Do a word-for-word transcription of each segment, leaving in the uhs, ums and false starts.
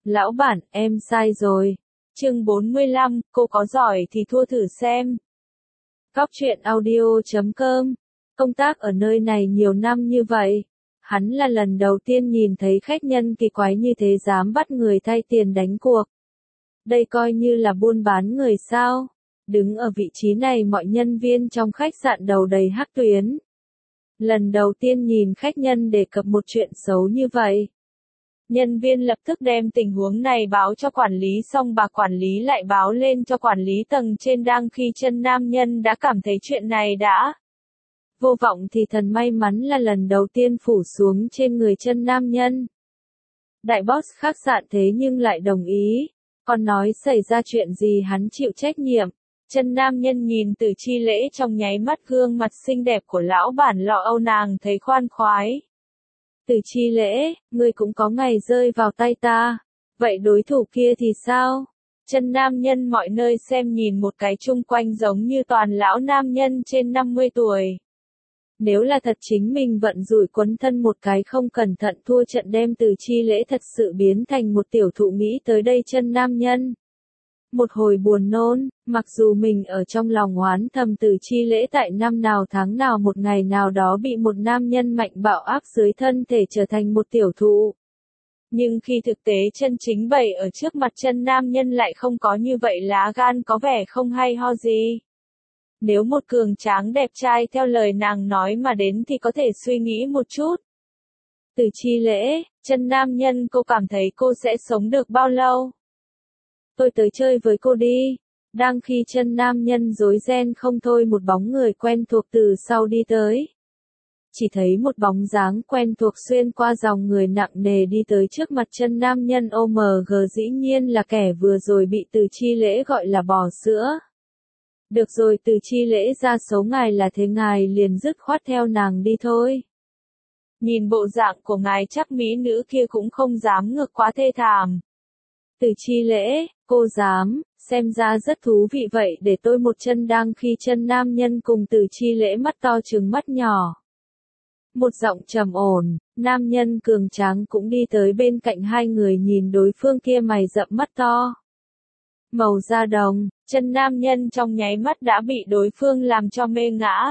Lão bản, em sai rồi. Chương bốn mươi lăm, cô có giỏi thì thua thử xem. Cóc truyện audio chấm com. Công tác ở nơi này nhiều năm như vậy, hắn là lần đầu tiên nhìn thấy khách nhân kỳ quái như thế dám bắt người thay tiền đánh cuộc. Đây coi như là buôn bán người sao? Đứng ở vị trí này mọi nhân viên trong khách sạn đầu đầy hắc tuyến. Lần đầu tiên nhìn khách nhân đề cập một chuyện xấu như vậy. Nhân viên lập tức đem tình huống này báo cho quản lý, xong bà quản lý lại báo lên cho quản lý tầng trên, đang khi chân nam nhân đã cảm thấy chuyện này đã vô vọng thì thần may mắn là lần đầu tiên phủ xuống trên người chân nam nhân. Đại boss khách sạn thế nhưng lại đồng ý, còn nói xảy ra chuyện gì hắn chịu trách nhiệm. Chân nam nhân nhìn Từ Chi Lễ trong nháy mắt, gương mặt xinh đẹp của lão bản lo âu nàng thấy khoan khoái. Từ Chi Lễ, ngươi cũng có ngày rơi vào tay ta. Vậy đối thủ kia thì sao? Chân nam nhân mọi nơi xem nhìn một cái, chung quanh giống như toàn lão nam nhân trên năm mươi tuổi. Nếu là thật chính mình vận rủi quấn thân một cái không cẩn thận thua trận, đem Từ Chi Lễ thật sự biến thành một tiểu thụ Mỹ tới đây. Chân nam nhân một hồi buồn nôn, mặc dù mình ở trong lòng oán thầm Từ Chi Lễ tại năm nào tháng nào một ngày nào đó bị một nam nhân mạnh bạo áp dưới thân thể trở thành một tiểu thụ. Nhưng khi thực tế chân chính bày ở trước mặt, chân nam nhân lại không có như vậy lá gan, có vẻ không hay ho gì. Nếu một cường tráng đẹp trai theo lời nàng nói mà đến thì có thể suy nghĩ một chút. Từ Chi Lễ, chân nam nhân, cô cảm thấy cô sẽ sống được bao lâu? Tôi tới chơi với cô đi. Đang khi chân nam nhân rối ren không thôi, một bóng người quen thuộc từ sau đi tới. Chỉ thấy một bóng dáng quen thuộc xuyên qua dòng người nặng nề đi tới trước mặt chân nam nhân. ô em giê dĩ nhiên là kẻ vừa rồi bị Từ Chi Lễ gọi là bò sữa. Được rồi, Từ Chi Lễ ra xấu ngài là thế, ngài liền dứt khoát theo nàng đi thôi. Nhìn bộ dạng của ngài chắc mỹ nữ kia cũng không dám ngược quá thê thảm. Từ Chi Lễ, cô dám, xem ra rất thú vị, vậy để tôi một chân. Đang khi chân nam nhân cùng Từ Chi Lễ mắt to trừng mắt nhỏ. Một giọng trầm ổn, nam nhân cường tráng cũng đi tới bên cạnh hai người, nhìn đối phương kia mày rậm mắt to. Màu da đồng, chân nam nhân trong nháy mắt đã bị đối phương làm cho mê ngã.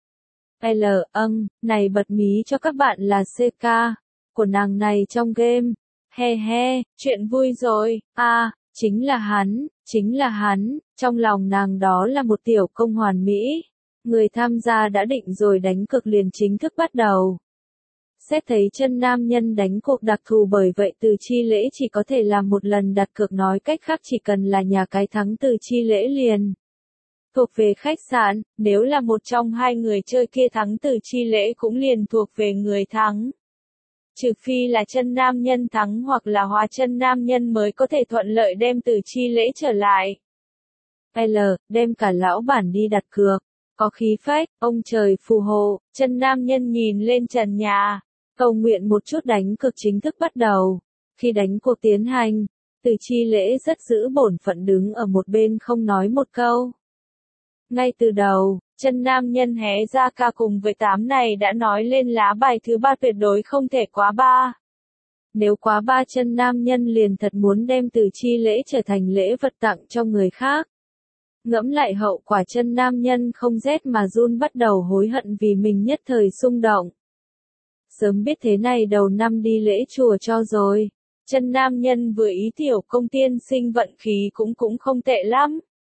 L, âng, này bật mí cho các bạn là xê ca của nàng này trong game. He he, chuyện vui rồi. A, à, chính là hắn, chính là hắn, trong lòng nàng đó là một tiểu công hoàn mỹ. Người tham gia đã định rồi, đánh cược liền chính thức bắt đầu. Xét thấy chân nam nhân đánh cuộc đặc thù, bởi vậy Từ Chi Lễ chỉ có thể làm một lần đặt cược, nói cách khác chỉ cần là nhà cái thắng Từ Chi Lễ liền thuộc về khách sạn, nếu là một trong hai người chơi kia thắng, Từ Chi Lễ cũng liền thuộc về người thắng. Trừ phi là chân nam nhân thắng hoặc là hóa chân nam nhân mới có thể thuận lợi đem Từ Chi Lễ trở lại. L, đem cả lão bản đi đặt cược. Có khí phách, ông trời phù hộ. Chân nam nhân nhìn lên trần nhà, cầu nguyện một chút. Đánh cược chính thức bắt đầu. Khi đánh cuộc tiến hành, Từ Chi Lễ rất giữ bổn phận đứng ở một bên không nói một câu. Ngay từ đầu, chân nam nhân hé ra ca cùng với tám này đã nói lên lá bài thứ ba, tuyệt đối không thể quá ba. Nếu quá ba, chân nam nhân liền thật muốn đem Từ Chi Lễ trở thành lễ vật tặng cho người khác. Ngẫm lại hậu quả, chân nam nhân không rét mà run, bắt đầu hối hận vì mình nhất thời xung động. Sớm biết thế này đầu năm đi lễ chùa cho rồi. Chân nam nhân vừa ý tiểu công tiên sinh vận khí cũng cũng không tệ lắm.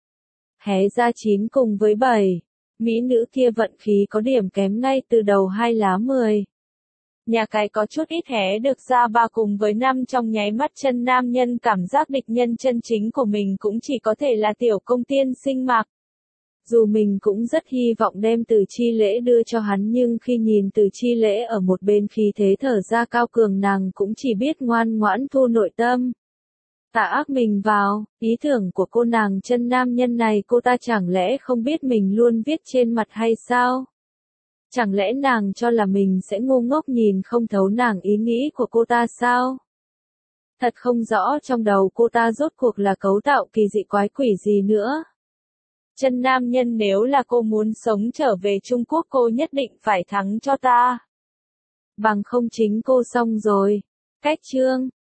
Hé ra chín cùng với bảy. Mỹ nữ kia vận khí có điểm kém ngay từ đầu, hai lá mười. Nhà cái có chút ít hé được ra ba cùng với năm, trong nháy mắt chân nam nhân cảm giác địch nhân chân chính của mình cũng chỉ có thể là tiểu công tiên sinh mặc. Dù mình cũng rất hy vọng đem Từ Chi Lễ đưa cho hắn, nhưng khi nhìn Từ Chi Lễ ở một bên khí thế thở ra cao cường, nàng cũng chỉ biết ngoan ngoãn thu nội tâm. Tạ ác mình vào, ý tưởng của cô nàng chân nam nhân này, cô ta chẳng lẽ không biết mình luôn viết trên mặt hay sao? Chẳng lẽ nàng cho là mình sẽ ngu ngốc nhìn không thấu nàng ý nghĩ của cô ta sao? Thật không rõ trong đầu cô ta rốt cuộc là cấu tạo kỳ dị quái quỷ gì nữa. Chân nam nhân, nếu là cô muốn sống trở về Trung Quốc, cô nhất định phải thắng cho ta. Bằng không chính cô xong rồi. Cách chương